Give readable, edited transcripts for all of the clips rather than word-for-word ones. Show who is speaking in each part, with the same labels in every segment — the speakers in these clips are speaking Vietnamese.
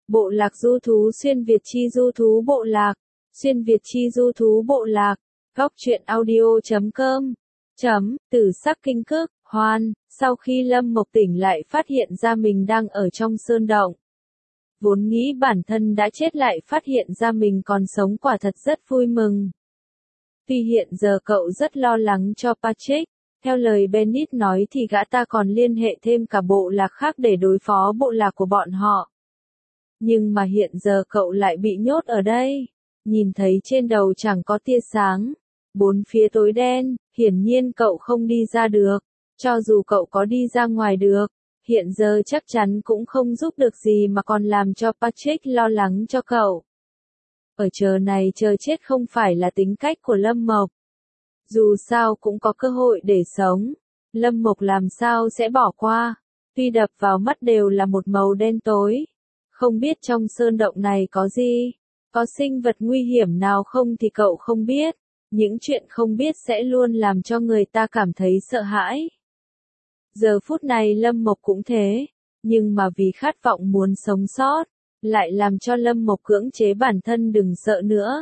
Speaker 1: Bộ lạc du thú xuyên Việt chi du thú bộ lạc, xuyên Việt chi du thú bộ lạc, góc truyện audio.com. Tử sắc kinh cức, hoan, sau khi Lâm Mộc tỉnh lại phát hiện ra mình đang ở trong sơn động. Vốn nghĩ bản thân đã chết lại phát hiện ra mình còn sống quả thật rất vui mừng. Tuy hiện giờ cậu rất lo lắng cho Patrick, theo lời Bennett nói thì gã ta còn liên hệ thêm cả bộ lạc khác để đối phó bộ lạc của bọn họ. Nhưng mà hiện giờ cậu lại bị nhốt ở đây, nhìn thấy trên đầu chẳng có tia sáng, bốn phía tối đen, hiển nhiên cậu không đi ra được, cho dù cậu có đi ra ngoài được, hiện giờ chắc chắn cũng không giúp được gì mà còn làm cho Patrick lo lắng cho cậu. Ở chờ này chờ chết không phải là tính cách của Lâm Mộc. Dù sao cũng có cơ hội để sống, Lâm Mộc làm sao sẽ bỏ qua, tuy đập vào mắt đều là một màu đen tối. Không biết trong sơn động này có gì, có sinh vật nguy hiểm nào không thì cậu không biết, những chuyện không biết sẽ luôn làm cho người ta cảm thấy sợ hãi. Giờ phút này Lâm Mộc cũng thế, nhưng mà vì khát vọng muốn sống sót, lại làm cho Lâm Mộc cưỡng chế bản thân đừng sợ nữa.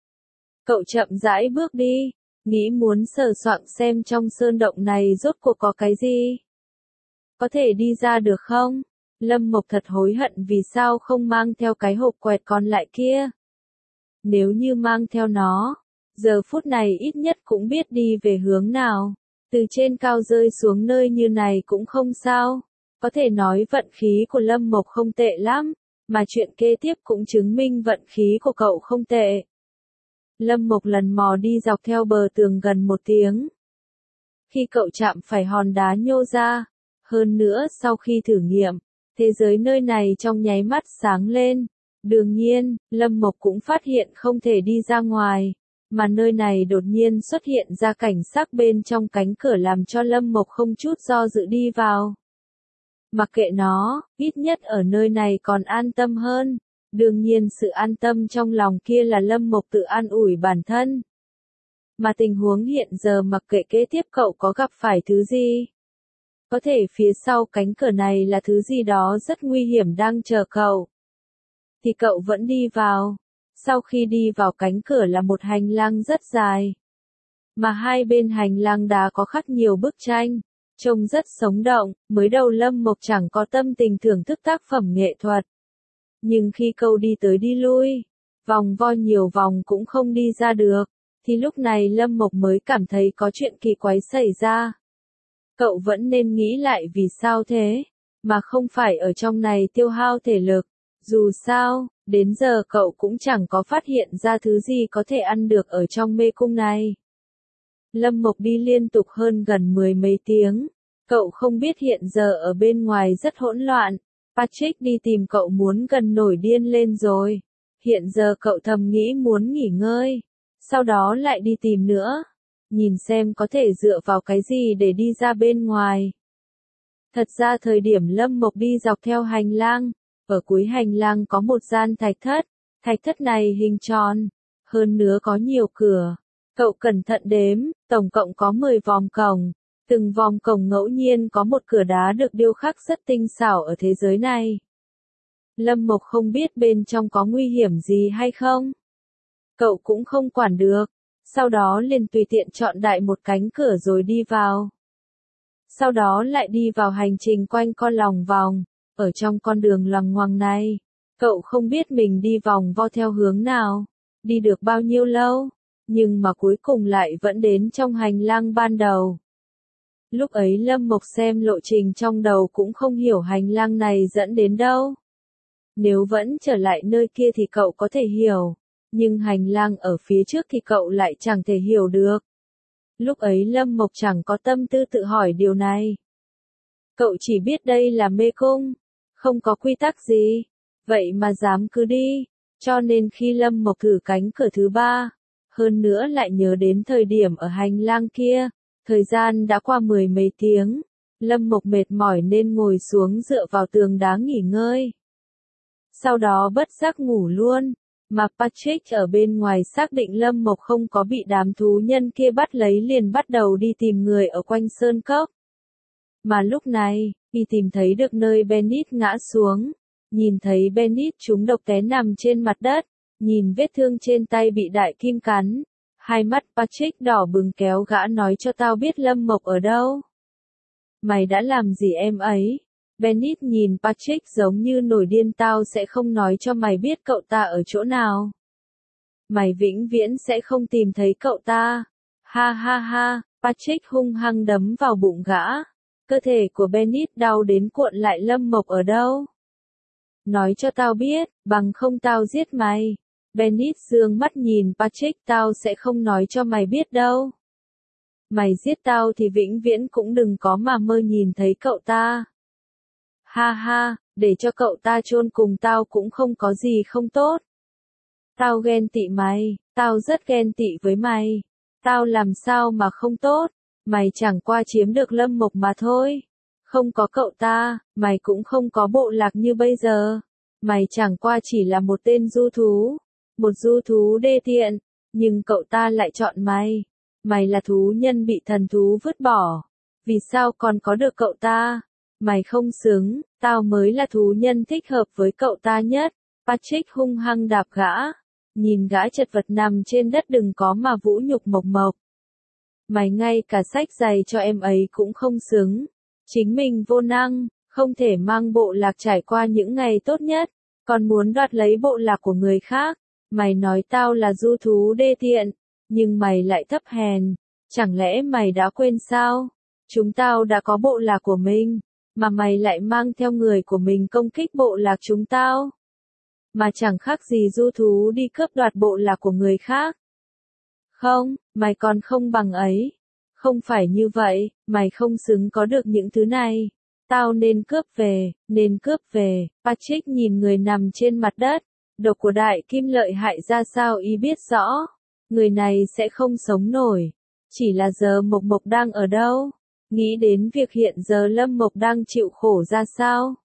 Speaker 1: Cậu chậm rãi bước đi, nghĩ muốn sờ soạng xem trong sơn động này rốt cuộc có cái gì. Có thể đi ra được không? Lâm Mộc thật hối hận vì sao không mang theo cái hộp quẹt còn lại kia. Nếu như mang theo nó, giờ phút này ít nhất cũng biết đi về hướng nào. Từ trên cao rơi xuống nơi như này cũng không sao. Có thể nói vận khí của Lâm Mộc không tệ lắm, mà chuyện kế tiếp cũng chứng minh vận khí của cậu không tệ. Lâm Mộc lần mò đi dọc theo bờ tường gần 1 tiếng. Khi cậu chạm phải hòn đá nhô ra, hơn nữa sau khi thử nghiệm, thế giới nơi này trong nháy mắt sáng lên. Đương nhiên, Lâm Mộc cũng phát hiện không thể đi ra ngoài, mà nơi này đột nhiên xuất hiện ra cảnh sắc bên trong cánh cửa làm cho Lâm Mộc không chút do dự đi vào. Mặc kệ nó, ít nhất ở nơi này còn an tâm hơn. Đương nhiên sự an tâm trong lòng kia là Lâm Mộc tự an ủi bản thân. Mà tình huống hiện giờ mặc kệ kế tiếp cậu có gặp phải thứ gì. Có thể phía sau cánh cửa này là thứ gì đó rất nguy hiểm đang chờ cậu. Thì cậu vẫn đi vào. Sau khi đi vào cánh cửa là một hành lang rất dài. Mà hai bên hành lang đá có khắc nhiều bức tranh. Trông rất sống động, mới đầu Lâm Mộc chẳng có tâm tình thưởng thức tác phẩm nghệ thuật. Nhưng khi cậu đi tới đi lui, vòng vo nhiều vòng cũng không đi ra được, thì lúc này Lâm Mộc mới cảm thấy có chuyện kỳ quái xảy ra. Cậu vẫn nên nghĩ lại vì sao thế, mà không phải ở trong này tiêu hao thể lực. Dù sao, đến giờ cậu cũng chẳng có phát hiện ra thứ gì có thể ăn được ở trong mê cung này. Lâm Mộc đi liên tục hơn gần 10 mấy tiếng. Cậu không biết hiện giờ ở bên ngoài rất hỗn loạn. Patrick đi tìm cậu muốn gần nổi điên lên rồi. Hiện giờ cậu thầm nghĩ muốn nghỉ ngơi. Sau đó lại đi tìm nữa. Nhìn xem có thể dựa vào cái gì để đi ra bên ngoài. Thật ra thời điểm Lâm Mộc đi dọc theo hành lang. Ở cuối hành lang có một gian thạch thất. Thạch thất này hình tròn. Hơn nữa có nhiều cửa. Cậu cẩn thận đếm, tổng cộng có 10 vòng cổng. Từng vòng cổng ngẫu nhiên có một cửa đá được điêu khắc rất tinh xảo ở thế giới này. Lâm Mộc không biết bên trong có nguy hiểm gì hay không. Cậu cũng không quản được. Sau đó liền tùy tiện chọn đại một cánh cửa rồi đi vào. Sau đó lại đi vào hành trình quanh con lòng vòng. Ở trong con đường loằng ngoằng này, cậu không biết mình đi vòng vo theo hướng nào. Đi được bao nhiêu lâu. Nhưng mà cuối cùng lại vẫn đến trong hành lang ban đầu. Lúc ấy Lâm Mộc xem lộ trình trong đầu cũng không hiểu hành lang này dẫn đến đâu. Nếu vẫn trở lại nơi kia thì cậu có thể hiểu, nhưng hành lang ở phía trước thì cậu lại chẳng thể hiểu được. Lúc ấy Lâm Mộc chẳng có tâm tư tự hỏi điều này. Cậu chỉ biết đây là mê cung, không có quy tắc gì, vậy mà dám cứ đi, cho nên khi Lâm Mộc thử cánh cửa thứ 3, hơn nữa lại nhớ đến thời điểm ở hành lang kia. Thời gian đã qua 10 mấy tiếng, Lâm Mộc mệt mỏi nên ngồi xuống dựa vào tường đá nghỉ ngơi. Sau đó bất giác ngủ luôn, mà Patrick ở bên ngoài xác định Lâm Mộc không có bị đám thú nhân kia bắt lấy liền bắt đầu đi tìm người ở quanh sơn cốc. Mà lúc này, y tìm thấy được nơi Bennett ngã xuống, nhìn thấy Bennett trúng độc té nằm trên mặt đất, nhìn vết thương trên tay bị đại kim cắn. Hai mắt Patrick đỏ bừng kéo gã nói cho tao biết Lâm Mộc ở đâu. Mày đã làm gì em ấy? Bennett nhìn Patrick giống như nổi điên, tao sẽ không nói cho mày biết cậu ta ở chỗ nào. Mày vĩnh viễn sẽ không tìm thấy cậu ta. Ha ha ha, Patrick hung hăng đấm vào bụng gã. Cơ thể của Bennett đau đến cuộn lại. Lâm Mộc ở đâu? Nói cho tao biết, bằng không tao giết mày. Bennett dương mắt nhìn Patrick, tao sẽ không nói cho mày biết đâu. Mày giết tao thì vĩnh viễn cũng đừng có mà mơ nhìn thấy cậu ta. Ha ha, để cho cậu ta chôn cùng tao cũng không có gì không tốt. Tao ghen tị mày, tao rất ghen tị với mày. Tao làm sao mà không tốt, mày chẳng qua chiếm được Lâm Mộc mà thôi. Không có cậu ta, mày cũng không có bộ lạc như bây giờ. Mày chẳng qua chỉ là một tên du thú, một du thú đê tiện, nhưng cậu ta lại chọn mày. Mày là thú nhân bị thần thú vứt bỏ, vì sao còn có được cậu ta? Mày không xứng, tao mới là thú nhân thích hợp với cậu ta nhất. Patrick hung hăng đạp gã, nhìn gã chật vật nằm trên đất, đừng có mà vũ nhục Mộc Mộc. Mày ngay cả xách giày cho em ấy cũng không xứng, chính mình vô năng, không thể mang bộ lạc trải qua những ngày tốt nhất, còn muốn đoạt lấy bộ lạc của người khác. Mày nói tao là du thú đê tiện, nhưng mày lại thấp hèn, chẳng lẽ mày đã quên sao? Chúng tao đã có bộ lạc của mình, mà mày lại mang theo người của mình công kích bộ lạc chúng tao. Mà chẳng khác gì du thú đi cướp đoạt bộ lạc của người khác. Không, mày còn không bằng ấy. Không phải như vậy, mày không xứng có được những thứ này. Tao nên cướp về, nên cướp về. Patrick nhìn người nằm trên mặt đất. Độc của đại kim lợi hại ra sao y biết rõ. Người này sẽ không sống nổi. Chỉ là giờ Mộc Mộc đang ở đâu? Nghĩ đến việc hiện giờ Lâm Mộc đang chịu khổ ra sao?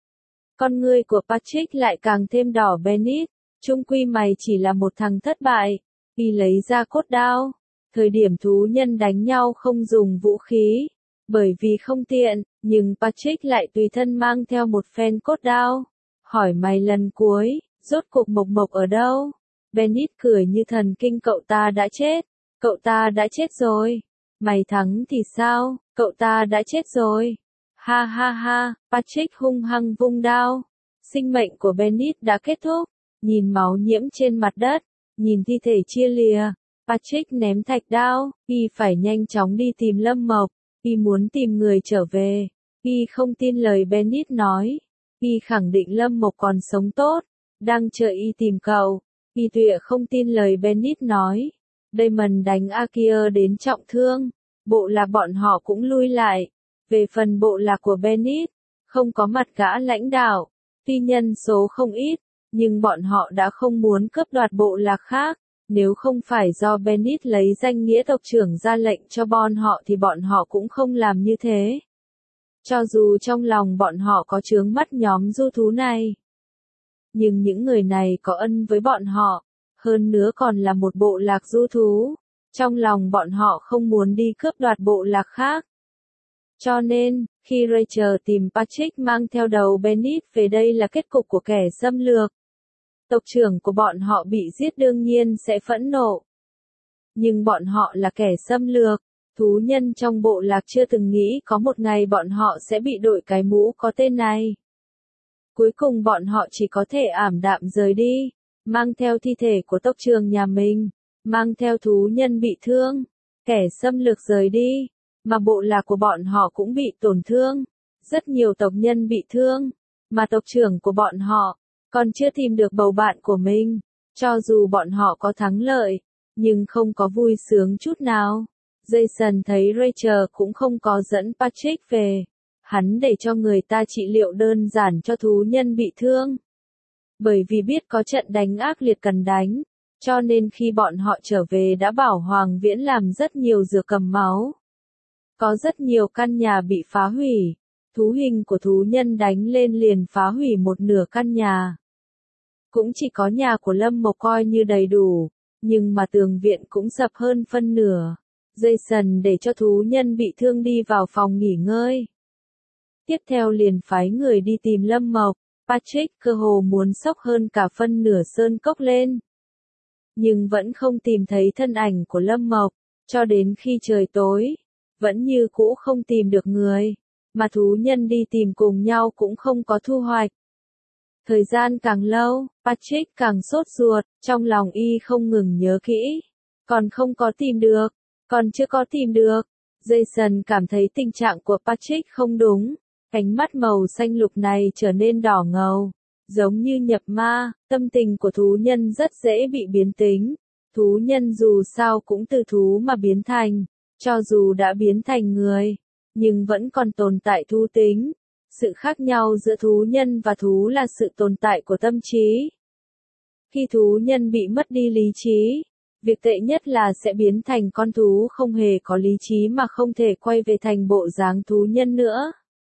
Speaker 1: Con ngươi của Patrick lại càng thêm đỏ. Bennett, chung quy mày chỉ là một thằng thất bại. Y lấy ra cốt đao. Thời điểm thú nhân đánh nhau không dùng vũ khí, bởi vì không tiện, nhưng Patrick lại tùy thân mang theo một phen cốt đao. Hỏi mày lần cuối, rốt cuộc Mộc Mộc ở đâu? Bennett cười như thần kinh, cậu ta đã chết. Cậu ta đã chết rồi. Mày thắng thì sao? Cậu ta đã chết rồi. Ha ha ha, Patrick hung hăng vung đao. Sinh mệnh của Bennett đã kết thúc. Nhìn máu nhiễm trên mặt đất, nhìn thi thể chia lìa, Patrick ném thạch đao. Y phải nhanh chóng đi tìm Lâm Mộc. Y muốn tìm người trở về. Y không tin lời Bennett nói. Y khẳng định Lâm Mộc còn sống tốt, đang chờ y tìm cậu. Y tuyệt không tin lời Bennett nói. Damon đánh Akia đến trọng thương. Bộ lạc bọn họ cũng lui lại. Về phần bộ lạc của Bennett, không có mặt gã lãnh đạo. Tuy nhân số không ít, nhưng bọn họ đã không muốn cướp đoạt bộ lạc khác. Nếu không phải do Bennett lấy danh nghĩa tộc trưởng ra lệnh cho bọn họ thì bọn họ cũng không làm như thế. Cho dù trong lòng bọn họ có chướng mắt nhóm du thú này. Nhưng những người này có ân với bọn họ, hơn nữa còn là một bộ lạc du thú. Trong lòng bọn họ không muốn đi cướp đoạt bộ lạc khác. Cho nên, khi Rachel tìm Patrick mang theo đầu Bennett về, đây là kết cục của kẻ xâm lược. Tộc trưởng của bọn họ bị giết đương nhiên sẽ phẫn nộ. Nhưng bọn họ là kẻ xâm lược. Thú nhân trong bộ lạc chưa từng nghĩ có một ngày bọn họ sẽ bị đội cái mũ có tên này. Cuối cùng bọn họ chỉ có thể ảm đạm rời đi, mang theo thi thể của tộc trưởng nhà mình, mang theo thú nhân bị thương, kẻ xâm lược rời đi, mà bộ lạc của bọn họ cũng bị tổn thương, rất nhiều tộc nhân bị thương, mà tộc trưởng của bọn họ còn chưa tìm được bầu bạn của mình. Cho dù bọn họ có thắng lợi, nhưng không có vui sướng chút nào. Jason thấy Rachel cũng không có dẫn Patrick về. Hắn để cho người ta trị liệu đơn giản cho thú nhân bị thương. Bởi vì biết có trận đánh ác liệt cần đánh, cho nên khi bọn họ trở về đã bảo Hoàng Viễn làm rất nhiều dược cầm máu. Có rất nhiều căn nhà bị phá hủy. Thú hình của thú nhân đánh lên liền phá hủy một nửa căn nhà. Cũng chỉ có nhà của Lâm Mộc coi như đầy đủ, nhưng mà tường viện cũng sập hơn phân nửa. Jason để cho thú nhân bị thương đi vào phòng nghỉ ngơi. Tiếp theo liền phái người đi tìm Lâm Mộc. Patrick cơ hồ muốn xốc hơn cả phân nửa sơn cốc lên. Nhưng vẫn không tìm thấy thân ảnh của Lâm Mộc, cho đến khi trời tối, vẫn như cũ không tìm được người, mà thú nhân đi tìm cùng nhau cũng không có thu hoạch. Thời gian càng lâu, Patrick càng sốt ruột, trong lòng y không ngừng nhớ kỹ. Còn không có tìm được, còn chưa có tìm được. Jason cảm thấy tình trạng của Patrick không đúng. Ánh mắt màu xanh lục này trở nên đỏ ngầu, giống như nhập ma. Tâm tình của thú nhân rất dễ bị biến tính. Thú nhân dù sao cũng từ thú mà biến thành, cho dù đã biến thành người, nhưng vẫn còn tồn tại thú tính. Sự khác nhau giữa thú nhân và thú là sự tồn tại của tâm trí. Khi thú nhân bị mất đi lý trí, việc tệ nhất là sẽ biến thành con thú không hề có lý trí mà không thể quay về thành bộ dáng thú nhân nữa.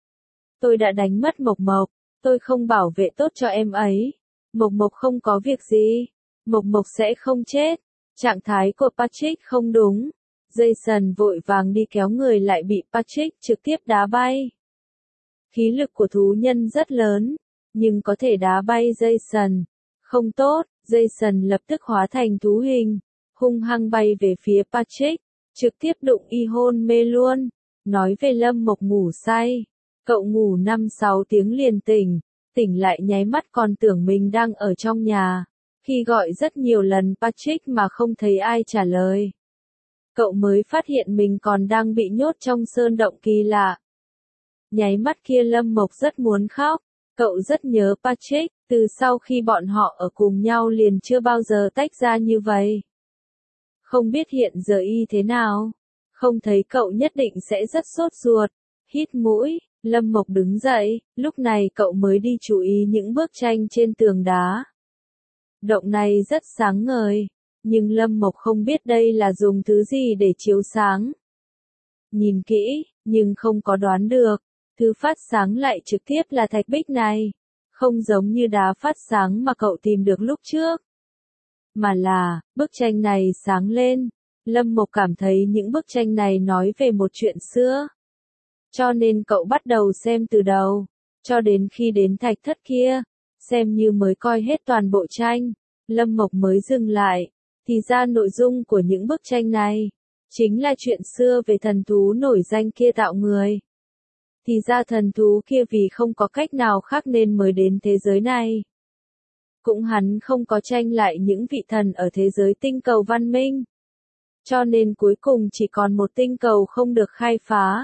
Speaker 1: Tôi đã đánh mất Mộc Mộc, tôi không bảo vệ tốt cho em ấy. Mộc Mộc không có việc gì, Mộc Mộc sẽ không chết. Trạng thái của Patrick không đúng. Jason vội vàng đi kéo người lại bị Patrick trực tiếp đá bay. Khí lực của thú nhân rất lớn, nhưng có thể đá bay Jason. Không tốt, Jason lập tức hóa thành thú hình, hung hăng bay về phía Patrick, trực tiếp đụng y hôn mê luôn. Nói về Lâm Mộc ngủ say, cậu ngủ 5-6 tiếng liền tỉnh lại nháy mắt còn tưởng mình đang ở trong nhà. Khi gọi rất nhiều lần Patrick mà không thấy ai trả lời, cậu mới phát hiện mình còn đang bị nhốt trong sơn động kỳ lạ. Nháy mắt kia Lâm Mộc rất muốn khóc, cậu rất nhớ Patrick, từ sau khi bọn họ ở cùng nhau liền chưa bao giờ tách ra như vậy. Không biết hiện giờ y thế nào, không thấy cậu nhất định sẽ rất sốt ruột. Hít mũi, Lâm Mộc đứng dậy, lúc này cậu mới đi chú ý những bức tranh trên tường đá. Động này rất sáng ngời, nhưng Lâm Mộc không biết đây là dùng thứ gì để chiếu sáng. Nhìn kỹ, nhưng không có đoán được, thứ phát sáng lại trực tiếp là thạch bích này, không giống như đá phát sáng mà cậu tìm được lúc trước. Mà là, bức tranh này sáng lên, Lâm Mộc cảm thấy những bức tranh này nói về một chuyện xưa. Cho nên cậu bắt đầu xem từ đầu, cho đến khi đến thạch thất kia, xem như mới coi hết toàn bộ tranh, Lâm Mộc mới dừng lại. Thì ra nội dung của những bức tranh này, chính là chuyện xưa về thần thú nổi danh kia tạo người. Thì ra thần thú kia vì không có cách nào khác nên mới đến thế giới này. Cũng hắn không có tranh lại những vị thần ở thế giới tinh cầu văn minh. Cho nên cuối cùng chỉ còn một tinh cầu không được khai phá.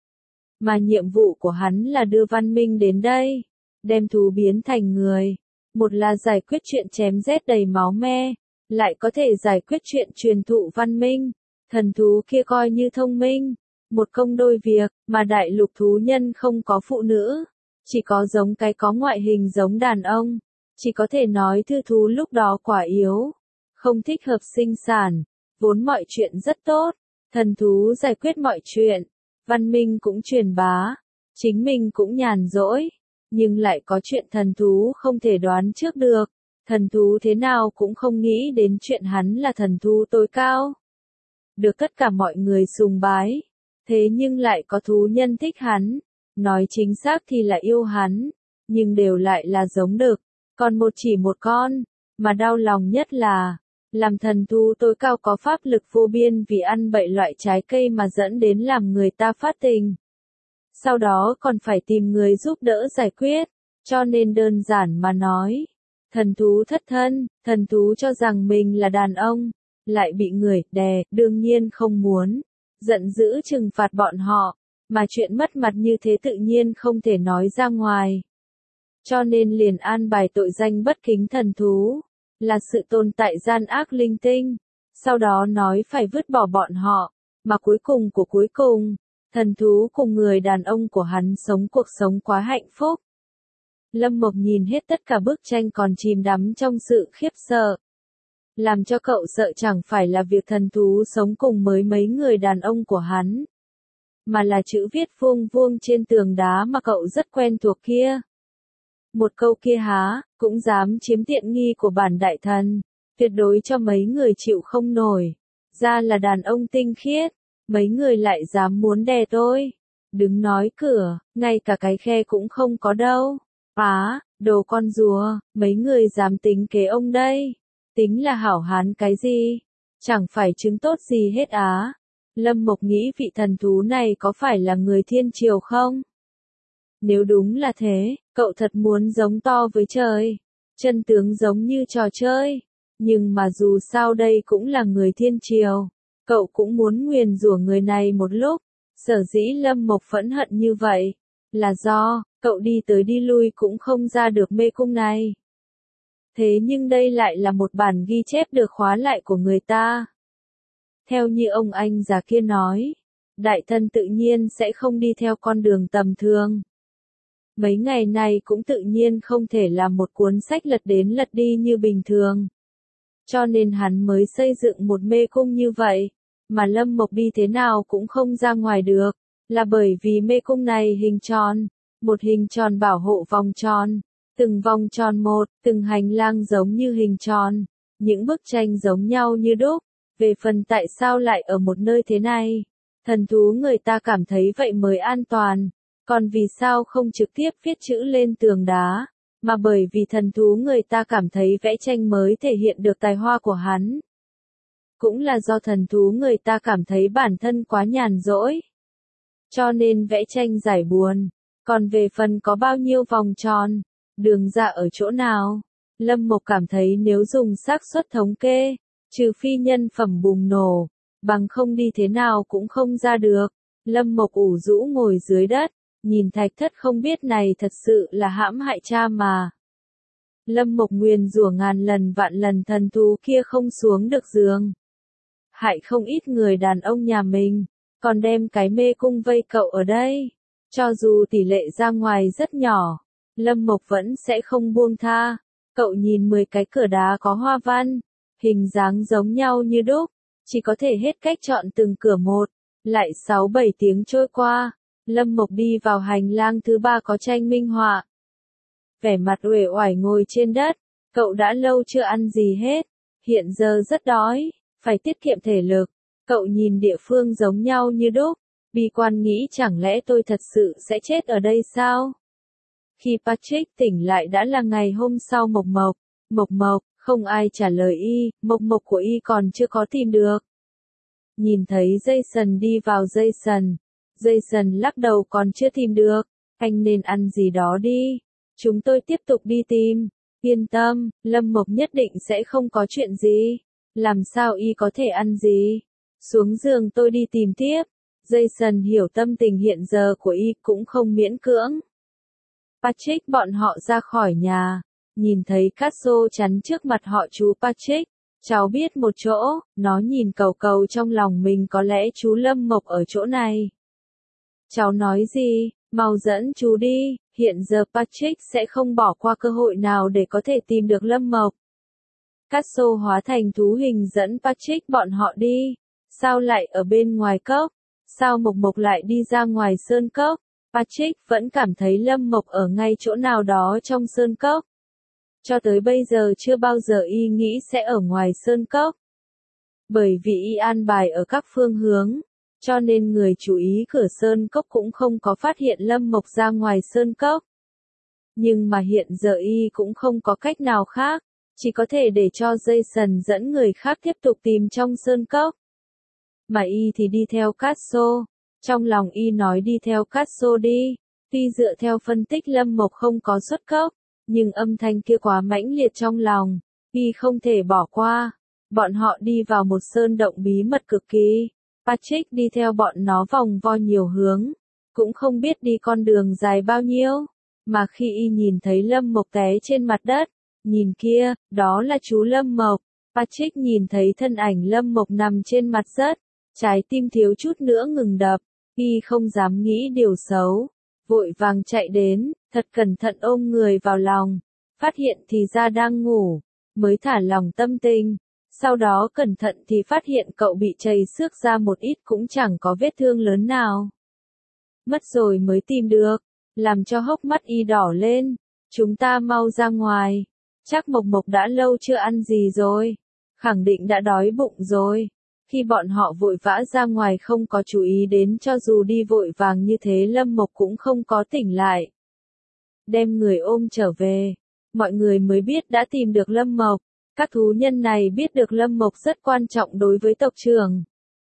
Speaker 1: Mà nhiệm vụ của hắn là đưa văn minh đến đây, đem thú biến thành người. Một là giải quyết chuyện chém giết đầy máu me, lại có thể giải quyết chuyện truyền thụ văn minh. Thần thú kia coi như thông minh, một công đôi việc, mà đại lục thú nhân không có phụ nữ, chỉ có giống cái có ngoại hình giống đàn ông, chỉ có thể nói thư thú lúc đó quả yếu, không thích hợp sinh sản, vốn mọi chuyện rất tốt, thần thú giải quyết mọi chuyện, văn minh cũng truyền bá, chính mình cũng nhàn rỗi, nhưng lại có chuyện thần thú không thể đoán trước được, thần thú thế nào cũng không nghĩ đến chuyện hắn là thần thú tối cao, được tất cả mọi người sùng bái. Thế nhưng lại có thú nhân thích hắn, nói chính xác thì là yêu hắn, nhưng đều lại là giống đực, còn chỉ một con, mà đau lòng nhất là, làm thần thú tối cao có pháp lực vô biên vì ăn bậy loại trái cây mà dẫn đến làm người ta phát tình. Sau đó còn phải tìm người giúp đỡ giải quyết, cho nên đơn giản mà nói, thần thú thất thân, thần thú cho rằng mình là đàn ông, lại bị người đè, đương nhiên không muốn. Giận dữ trừng phạt bọn họ, mà chuyện mất mặt như thế tự nhiên không thể nói ra ngoài. Cho nên liền an bài tội danh bất kính thần thú, là sự tồn tại gian ác linh tinh, sau đó nói phải vứt bỏ bọn họ, mà cuối cùng, thần thú cùng người đàn ông của hắn sống cuộc sống quá hạnh phúc. Lâm Mộc nhìn hết tất cả bức tranh còn chìm đắm trong sự khiếp sợ. Làm cho cậu sợ chẳng phải là việc thần thú sống cùng mấy người đàn ông của hắn, mà là chữ viết vuông vuông trên tường đá mà cậu rất quen thuộc kia. Một câu kia há, cũng dám chiếm tiện nghi của bản đại thần, tuyệt đối cho mấy người chịu không nổi. Ra là đàn ông tinh khiết, mấy người lại dám muốn đè tôi. Đừng nói cửa, ngay cả cái khe cũng không có đâu. Đồ con rùa, mấy người dám tính kế ông đây. Tính là hảo hán cái gì? Chẳng phải chứng tốt gì hết á. Lâm Mộc nghĩ vị thần thú này có phải là người thiên triều không? Nếu đúng là thế, cậu thật muốn giống to với trời. Chân tướng giống như trò chơi. Nhưng mà dù sao đây cũng là người thiên triều. Cậu cũng muốn nguyền rủa người này một lúc. Sở dĩ Lâm Mộc phẫn hận như vậy. Là do, cậu đi tới đi lui cũng không ra được mê cung này. Thế nhưng đây lại là một bản ghi chép được khóa lại của người ta. Theo như ông anh già kia nói, đại thân tự nhiên sẽ không đi theo con đường tầm thường. Mấy ngày này cũng tự nhiên không thể làm một cuốn sách lật đến lật đi như bình thường. Cho nên hắn mới xây dựng một mê cung như vậy, mà Lâm Mộc đi thế nào cũng không ra ngoài được, là bởi vì mê cung này hình tròn, một hình tròn bảo hộ vòng tròn, từng vòng tròn một, từng hành lang giống như hình tròn, những bức tranh giống nhau như đúc. Về phần tại sao lại ở một nơi thế này, thần thú người ta cảm thấy vậy mới an toàn, còn vì sao không trực tiếp viết chữ lên tường đá, mà bởi vì thần thú người ta cảm thấy vẽ tranh mới thể hiện được tài hoa của hắn. Cũng là do thần thú người ta cảm thấy bản thân quá nhàn rỗi, cho nên vẽ tranh giải buồn. Còn về phần có bao nhiêu vòng tròn, đường ra ở chỗ nào, Lâm Mộc cảm thấy nếu dùng xác suất thống kê, trừ phi nhân phẩm bùng nổ, bằng không đi thế nào cũng không ra được. Lâm Mộc ủ rũ ngồi dưới đất, nhìn thạch thất không biết này thật sự là hãm hại cha mà. Lâm Mộc nguyền rủa ngàn lần vạn lần thần thú kia không xuống được giường. Hại không ít người đàn ông nhà mình, còn đem cái mê cung vây cậu ở đây. Cho dù tỷ lệ ra ngoài rất nhỏ, Lâm Mộc vẫn sẽ không buông tha. Cậu nhìn 10 cái cửa đá có hoa văn, hình dáng giống nhau như đúc, chỉ có thể hết cách chọn từng cửa một. Lại 6-7 tiếng trôi qua, Lâm Mộc đi vào hành lang thứ 3 có tranh minh họa. Vẻ mặt uể oải ngồi trên đất, cậu đã lâu chưa ăn gì hết, hiện giờ rất đói, phải tiết kiệm thể lực. Cậu nhìn địa phương giống nhau như đúc, bi quan nghĩ chẳng lẽ tôi thật sự sẽ chết ở đây sao? Khi Patrick tỉnh lại đã là ngày hôm sau. Mộc Mộc, không ai trả lời y, Mộc Mộc của y còn chưa có tìm được. Nhìn thấy Jason đi vào. Jason lắc đầu, còn chưa tìm được, anh nên ăn gì đó đi. Chúng tôi tiếp tục đi tìm. Yên tâm, Lâm Mộc nhất định sẽ không có chuyện gì. Làm sao y có thể ăn gì? Xuống giường tôi đi tìm tiếp. Jason hiểu tâm tình hiện giờ của y cũng không miễn cưỡng. Patrick bọn họ ra khỏi nhà, nhìn thấy Casso chắn trước mặt họ. Chú Patrick, cháu biết một chỗ. Nó nhìn cầu trong lòng mình, có lẽ chú Lâm Mộc ở chỗ này. Cháu nói gì? Mau dẫn chú đi, hiện giờ Patrick sẽ không bỏ qua cơ hội nào để có thể tìm được Lâm Mộc. Casso hóa thành thú hình dẫn Patrick bọn họ đi. Sao lại ở bên ngoài cốc? Sao Mộc Mộc lại đi ra ngoài sơn cốc? Patrick vẫn cảm thấy Lâm Mộc ở ngay chỗ nào đó trong sơn cốc. Cho tới bây giờ chưa bao giờ y nghĩ sẽ ở ngoài sơn cốc. Bởi vì y an bài ở các phương hướng, cho nên người chú ý cửa sơn cốc cũng không có phát hiện Lâm Mộc ra ngoài sơn cốc. Nhưng mà hiện giờ y cũng không có cách nào khác, chỉ có thể để cho Jason dẫn người khác tiếp tục tìm trong sơn cốc. Mà y thì đi theo Casso. Trong lòng y nói đi theo Casso đi. Tuy dựa theo phân tích Lâm Mộc không có xuất cốc, nhưng âm thanh kia quá mãnh liệt trong lòng, y không thể bỏ qua. Bọn họ đi vào một sơn động bí mật cực kỳ. Patrick đi theo bọn nó vòng vo nhiều hướng, cũng không biết đi con đường dài bao nhiêu. Mà khi y nhìn thấy Lâm Mộc té trên mặt đất, nhìn kia, đó là chú Lâm Mộc. Patrick nhìn thấy thân ảnh Lâm Mộc nằm trên mặt đất, trái tim thiếu chút nữa ngừng đập. Y không dám nghĩ điều xấu, vội vàng chạy đến, thật cẩn thận ôm người vào lòng, phát hiện thì ra đang ngủ, mới thả lòng tâm tình. Sau đó cẩn thận thì phát hiện cậu bị chảy xước ra một ít, cũng chẳng có vết thương lớn nào. Mất rồi mới tìm được, làm cho hốc mắt y đỏ lên. Chúng ta mau ra ngoài, chắc Mộc Mộc đã lâu chưa ăn gì rồi, khẳng định đã đói bụng rồi. Khi bọn họ vội vã ra ngoài không có chú ý đến cho dù đi vội vàng như thế Lâm Mộc cũng không có tỉnh lại. đem người ôm trở về. Mọi người mới biết đã tìm được Lâm Mộc. Các thú nhân này biết được Lâm Mộc rất quan trọng đối với tộc trưởng.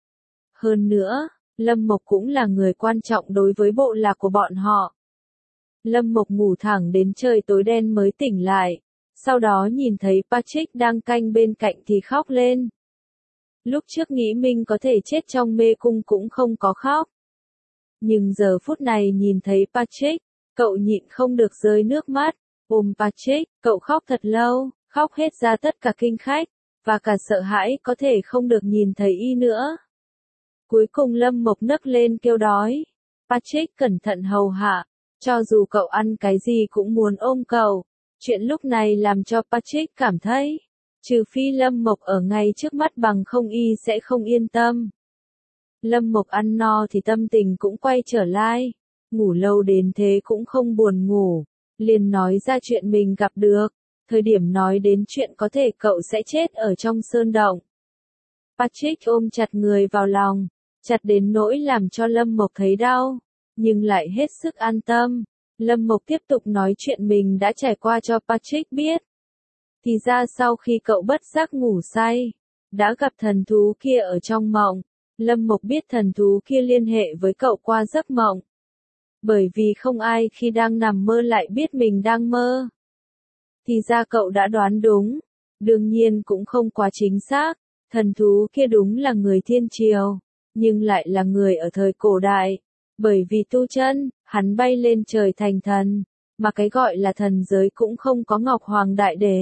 Speaker 1: Hơn nữa, Lâm Mộc cũng là người quan trọng đối với bộ lạc của bọn họ. Lâm Mộc ngủ thẳng đến trời tối đen mới tỉnh lại. Sau đó nhìn thấy Patrick đang canh bên cạnh thì khóc lên. Lúc trước nghĩ mình có thể chết trong mê cung cũng không có khóc. Nhưng giờ phút này nhìn thấy Patrick, cậu nhịn không được rơi nước mắt. Ôm Patrick, cậu khóc thật lâu, khóc hết ra tất cả kinh khách, và cả sợ hãi có thể không được nhìn thấy y nữa. Cuối cùng Lâm Mộc nấc lên kêu đói. Patrick cẩn thận hầu hạ, cho dù cậu ăn cái gì cũng muốn ôm cậu. Chuyện lúc này làm cho Patrick cảm thấy, trừ phi Lâm Mộc ở ngay trước mắt bằng không y sẽ không yên tâm. Lâm Mộc ăn no thì tâm tình cũng quay trở lại, ngủ lâu đến thế cũng không buồn ngủ, liền nói ra chuyện mình gặp được, thời điểm nói đến chuyện có thể cậu sẽ chết ở trong sơn động. Patrick ôm chặt người vào lòng, chặt đến nỗi làm cho Lâm Mộc thấy đau, nhưng lại hết sức an tâm. Lâm Mộc tiếp tục nói chuyện mình đã trải qua cho Patrick biết. Thì ra sau khi cậu bất giác ngủ say, đã gặp thần thú kia ở trong mộng. Lâm Mộc biết thần thú kia liên hệ với cậu qua giấc mộng. Bởi vì không ai khi đang nằm mơ lại biết mình đang mơ. Thì ra cậu đã đoán đúng. Đương nhiên cũng không quá chính xác. Thần thú kia đúng là người thiên triều, nhưng lại là người ở thời cổ đại. Bởi vì tu chân, hắn bay lên trời thành thần, mà cái gọi là thần giới cũng không có Ngọc Hoàng Đại Đế.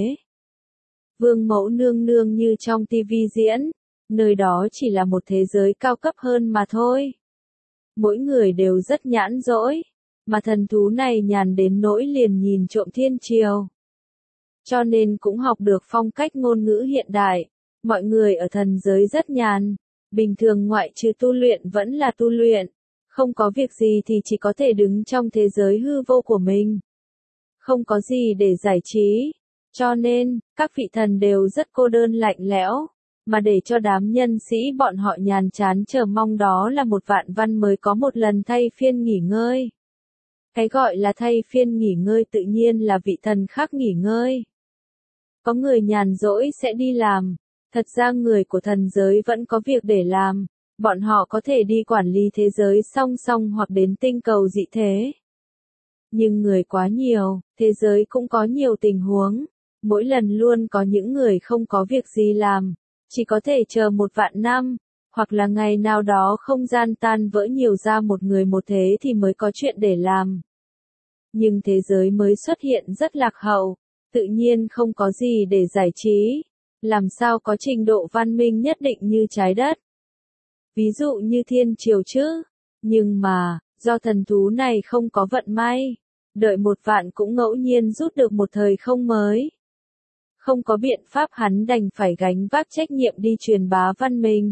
Speaker 1: Vương mẫu nương nương như trong tivi diễn, nơi đó chỉ là một thế giới cao cấp hơn mà thôi. Mỗi người đều rất nhãn dỗi, mà thần thú này nhàn đến nỗi liền nhìn trộm thiên triều. Cho nên cũng học được phong cách ngôn ngữ hiện đại, mọi người ở thần giới rất nhàn, bình thường ngoại trừ tu luyện vẫn là tu luyện, không có việc gì thì chỉ có thể đứng trong thế giới hư vô của mình. Không có gì để giải trí, cho nên, các vị thần đều rất cô đơn lạnh lẽo, mà để cho đám nhân sĩ bọn họ nhàn chán chờ mong đó là một vạn văn mới có một lần thay phiên nghỉ ngơi. Cái gọi là thay phiên nghỉ ngơi tự nhiên là vị thần khác nghỉ ngơi. Có người nhàn rỗi sẽ đi làm, thật ra người của thần giới vẫn có việc để làm, bọn họ có thể đi quản lý thế giới song song hoặc đến tinh cầu dị thế. Nhưng người quá nhiều, thế giới cũng có nhiều tình huống, mỗi lần luôn có những người không có việc gì làm, chỉ có thể chờ một vạn năm, hoặc là ngày nào đó không gian tan vỡ nhiều ra một người một thế thì mới có chuyện để làm. Nhưng thế giới mới xuất hiện rất lạc hậu, tự nhiên không có gì để giải trí, làm sao có trình độ văn minh nhất định như trái đất. Ví dụ như thiên triều chứ, nhưng mà, do thần thú này không có vận may, đợi một vạn cũng ngẫu nhiên rút được một thời không mới. Không có biện pháp hắn đành phải gánh vác trách nhiệm đi truyền bá văn minh.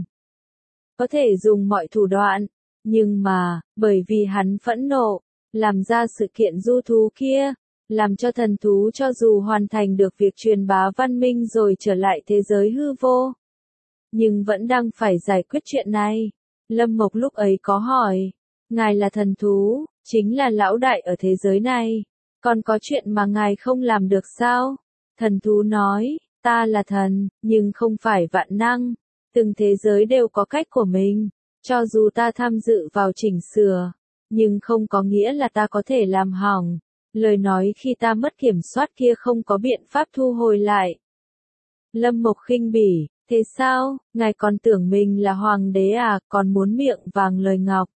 Speaker 1: Có thể dùng mọi thủ đoạn, nhưng mà, bởi vì hắn phẫn nộ, làm ra sự kiện du thú kia, làm cho thần thú cho dù hoàn thành được việc truyền bá văn minh rồi trở lại thế giới hư vô, nhưng vẫn đang phải giải quyết chuyện này. Lâm Mộc lúc ấy có hỏi, ngài là thần thú, chính là lão đại ở thế giới này, còn có chuyện mà ngài không làm được sao? Thần thú nói, ta là thần, nhưng không phải vạn năng, từng thế giới đều có cách của mình, cho dù ta tham dự vào chỉnh sửa, nhưng không có nghĩa là ta có thể làm hỏng. Lời nói khi ta mất kiểm soát kia không có biện pháp thu hồi lại. Lâm Mộc khinh bỉ, thế sao, ngài còn tưởng mình là hoàng đế à, còn muốn miệng vàng lời ngọc.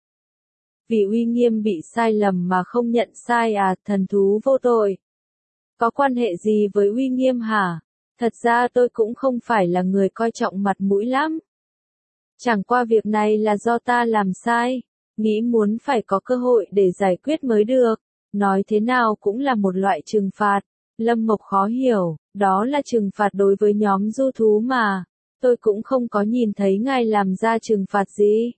Speaker 1: Vì uy nghiêm bị sai lầm mà không nhận sai à, thần thú vô tội. Có quan hệ gì với uy nghiêm hả? Thật ra tôi cũng không phải là người coi trọng mặt mũi lắm. Chẳng qua việc này là do ta làm sai, nghĩ muốn phải có cơ hội để giải quyết mới được. Nói thế nào cũng là một loại trừng phạt. Lâm Mộc khó hiểu, đó là trừng phạt đối với nhóm du thú mà. Tôi cũng không có nhìn thấy ngài làm ra trừng phạt gì.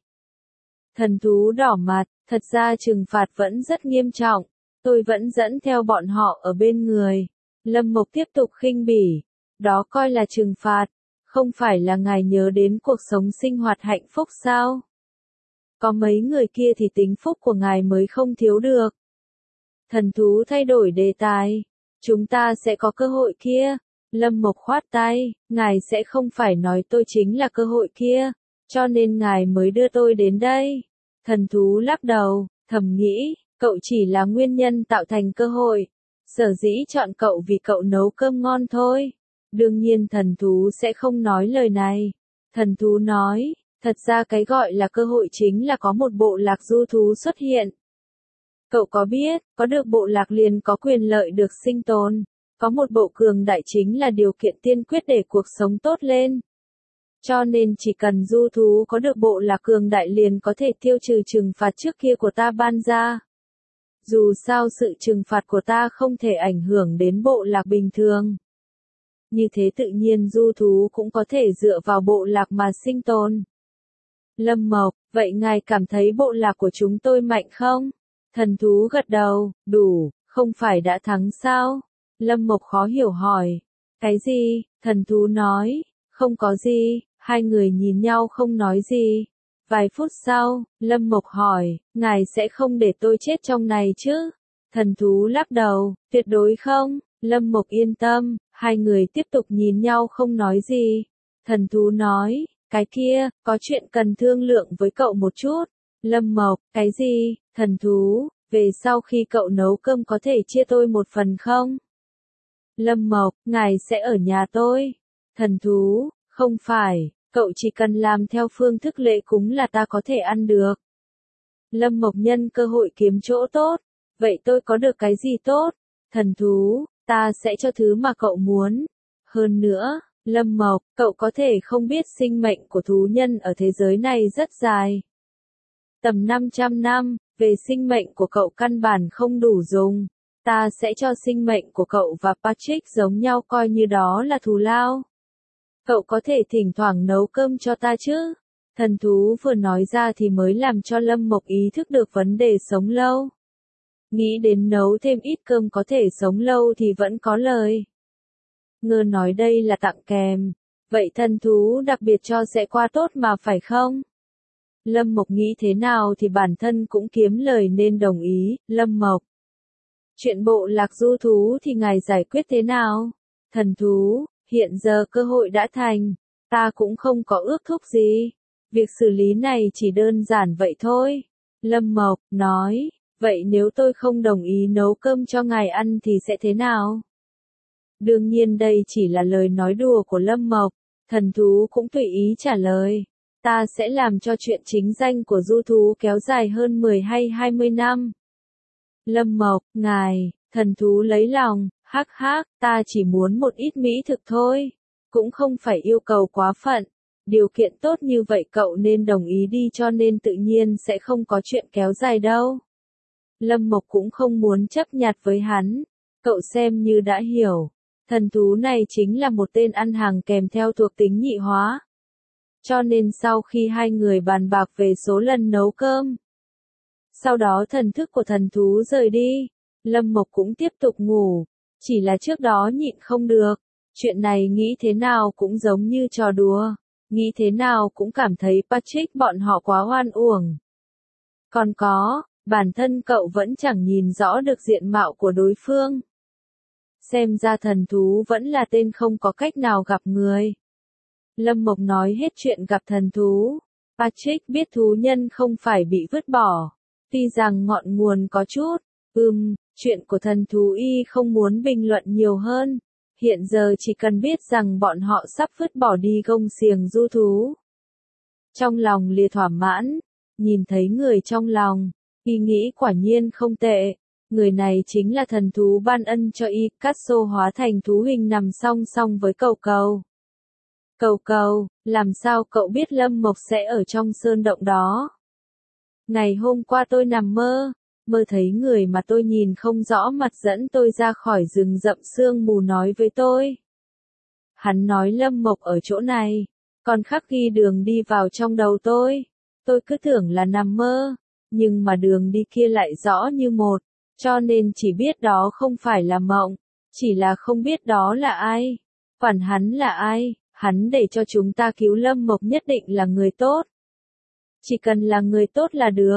Speaker 1: Thần thú đỏ mặt, thật ra trừng phạt vẫn rất nghiêm trọng. Tôi vẫn dẫn theo bọn họ ở bên người. Lâm Mộc tiếp tục khinh bỉ. Đó coi là trừng phạt. Không phải là ngài nhớ đến cuộc sống sinh hoạt hạnh phúc sao? Có mấy người kia thì tính phúc của ngài mới không thiếu được. Thần thú thay đổi đề tài. Chúng ta sẽ có cơ hội kia. Lâm Mộc khoát tay, ngài sẽ không phải nói tôi chính là cơ hội kia, cho nên ngài mới đưa tôi đến đây. Thần thú lắc đầu, thầm nghĩ, cậu chỉ là nguyên nhân tạo thành cơ hội. Sở dĩ chọn cậu vì cậu nấu cơm ngon thôi. Đương nhiên thần thú sẽ không nói lời này. Thần thú nói, thật ra cái gọi là cơ hội chính là có một bộ lạc du thú xuất hiện. Cậu có biết, có được bộ lạc liền có quyền lợi được sinh tồn. Có một bộ cường đại chính là điều kiện tiên quyết để cuộc sống tốt lên. Cho nên chỉ cần du thú có được bộ lạc cường đại liền có thể tiêu trừ trừng phạt trước kia của ta ban ra. Dù sao sự trừng phạt của ta không thể ảnh hưởng đến bộ lạc bình thường. Như thế tự nhiên du thú cũng có thể dựa vào bộ lạc mà sinh tồn. Lâm Mộc, vậy ngài cảm thấy bộ lạc của chúng tôi mạnh không? Thần thú gật đầu, đủ, không phải đã thắng sao? Lâm Mộc khó hiểu hỏi. Cái gì? Thần thú nói, không có gì, hai người nhìn nhau không nói gì. Vài phút sau, Lâm Mộc hỏi, ngài sẽ không để tôi chết trong này chứ? Thần thú lắc đầu, tuyệt đối không. Lâm Mộc yên tâm, hai người tiếp tục nhìn nhau không nói gì. Thần thú nói, cái kia, có chuyện cần thương lượng với cậu một chút. Lâm Mộc, cái gì? Thần thú, về sau khi cậu nấu cơm có thể chia tôi một phần không? Lâm Mộc, ngài sẽ ở nhà tôi. Thần thú, không phải, cậu chỉ cần làm theo phương thức lễ cúng là ta có thể ăn được. Lâm Mộc nhân cơ hội kiếm chỗ tốt. Vậy tôi có được cái gì tốt? Thần thú, ta sẽ cho thứ mà cậu muốn. Hơn nữa, Lâm Mộc, cậu có thể không biết sinh mệnh của thú nhân ở thế giới này rất dài. Tầm 500 năm, về sinh mệnh của cậu căn bản không đủ dùng. Ta sẽ cho sinh mệnh của cậu và Patrick giống nhau coi như đó là thù lao. Cậu có thể thỉnh thoảng nấu cơm cho ta chứ? Thần thú vừa nói ra thì mới làm cho Lâm Mộc ý thức được vấn đề sống lâu. Nghĩ đến nấu thêm ít cơm có thể sống lâu thì vẫn có lời. Ngơ nói đây là tặng kèm. Vậy thần thú đặc biệt cho sẽ qua tốt mà phải không? Lâm Mộc nghĩ thế nào thì bản thân cũng kiếm lời nên đồng ý. Lâm Mộc, chuyện bộ lạc du thú thì ngài giải quyết thế nào? Thần thú, hiện giờ cơ hội đã thành. Ta cũng không có ước thúc gì. Việc xử lý này chỉ đơn giản vậy thôi. Lâm Mộc nói, vậy nếu tôi không đồng ý nấu cơm cho ngài ăn thì sẽ thế nào? Đương nhiên đây chỉ là lời nói đùa của Lâm Mộc. Thần thú cũng tùy ý trả lời. Ta sẽ làm cho chuyện chính danh của du thú kéo dài hơn 10 hay 20 năm. Lâm Mộc, ngài, thần thú lấy lòng, hắc hắc, ta chỉ muốn một ít mỹ thực thôi. Cũng không phải yêu cầu quá phận. Điều kiện tốt như vậy cậu nên đồng ý đi cho nên tự nhiên sẽ không có chuyện kéo dài đâu. Lâm Mộc cũng không muốn chấp nhặt với hắn. Cậu xem như đã hiểu. Thần thú này chính là một tên ăn hàng kèm theo thuộc tính nhị hóa. Cho nên sau khi hai người bàn bạc về số lần nấu cơm. Sau đó thần thức của thần thú rời đi. Lâm Mộc cũng tiếp tục ngủ. Chỉ là trước đó nhịn không được. Chuyện này nghĩ thế nào cũng giống như trò đùa. Nghĩ thế nào cũng cảm thấy Patrick bọn họ quá oan uổng. Còn có, bản thân cậu vẫn chẳng nhìn rõ được diện mạo của đối phương. Xem ra thần thú vẫn là tên không có cách nào gặp người. Lâm Mộc nói hết chuyện gặp thần thú. Patrick biết thú nhân không phải bị vứt bỏ. Tuy rằng ngọn nguồn có chút, chuyện của thần thú y không muốn bình luận nhiều hơn. Hiện giờ chỉ cần biết rằng bọn họ sắp vứt bỏ đi gông xiềng du thú. Trong lòng lìa thỏa mãn, nhìn thấy người trong lòng, y nghĩ quả nhiên không tệ. Người này chính là thần thú ban ân cho y, Casso hóa thành thú hình nằm song song với cầu cầu. Cầu cầu, làm sao cậu biết Lâm Mộc sẽ ở trong sơn động đó? Ngày hôm qua tôi nằm mơ thấy người mà tôi nhìn không rõ mặt dẫn tôi ra khỏi rừng rậm sương mù nói với tôi. Hắn nói Lâm Mộc ở chỗ này, còn khắc ghi đường đi vào trong đầu tôi. Tôi cứ tưởng là nằm mơ, nhưng mà đường đi kia lại rõ như một, cho nên chỉ biết đó không phải là mộng, chỉ là không biết đó là ai. Quản hắn là ai, hắn để cho chúng ta cứu Lâm Mộc nhất định là người tốt. Chỉ cần là người tốt là được.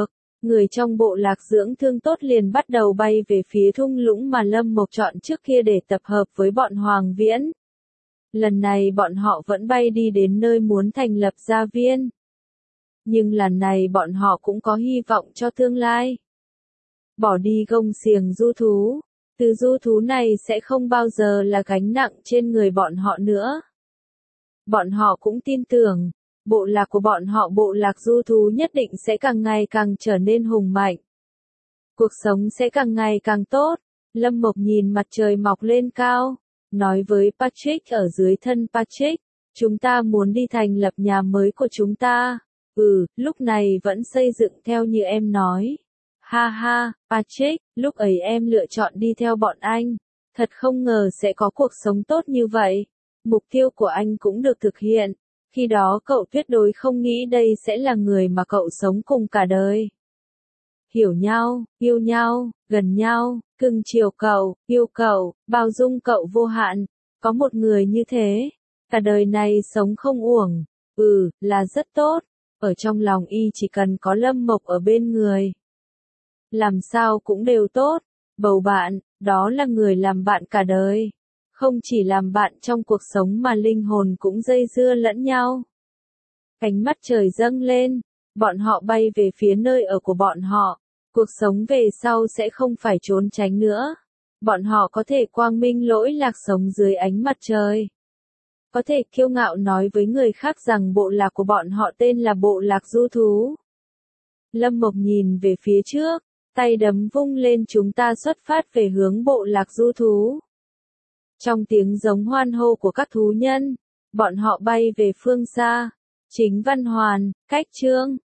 Speaker 1: Người trong bộ lạc dưỡng thương tốt liền bắt đầu bay về phía thung lũng mà Lâm Mộc chọn trước kia để tập hợp với bọn Hoàng Viễn. Lần này bọn họ vẫn bay đi đến nơi muốn thành lập gia viên. Nhưng lần này bọn họ cũng có hy vọng cho tương lai. Bỏ đi gông xiềng du thú. Từ du thú này sẽ không bao giờ là gánh nặng trên người bọn họ nữa. Bọn họ cũng tin tưởng, bộ lạc của bọn họ bộ lạc du thú nhất định sẽ càng ngày càng trở nên hùng mạnh. Cuộc sống sẽ càng ngày càng tốt. Lâm Mộc nhìn mặt trời mọc lên cao, nói với Patrick ở dưới thân Patrick, chúng ta muốn đi thành lập nhà mới của chúng ta. Lúc này vẫn xây dựng theo như em nói. Ha ha, Patrick, lúc ấy em lựa chọn đi theo bọn anh. Thật không ngờ sẽ có cuộc sống tốt như vậy. Mục tiêu của anh cũng được thực hiện. Khi đó cậu tuyệt đối không nghĩ đây sẽ là người mà cậu sống cùng cả đời. Hiểu nhau, yêu nhau, gần nhau, cưng chiều cậu, yêu cậu, bao dung cậu vô hạn. Có một người như thế, cả đời này sống không uổng. Là rất tốt. Ở trong lòng y chỉ cần có Lâm Mộc ở bên người. Làm sao cũng đều tốt. Bầu bạn, đó là người làm bạn cả đời. Không chỉ làm bạn trong cuộc sống mà linh hồn cũng dây dưa lẫn nhau. Ánh mắt trời dâng lên, bọn họ bay về phía nơi ở của bọn họ. Cuộc sống về sau sẽ không phải trốn tránh nữa. Bọn họ có thể quang minh lỗi lạc sống dưới ánh mặt trời. Có thể kiêu ngạo nói với người khác rằng bộ lạc của bọn họ tên là bộ lạc du thú. Lâm Mộc nhìn về phía trước, tay đấm vung lên, chúng ta xuất phát về hướng bộ lạc du thú. Trong tiếng giống hoan hô của các thú nhân, bọn họ bay về phương xa. Chính Văn Hoàn, Cách Trương,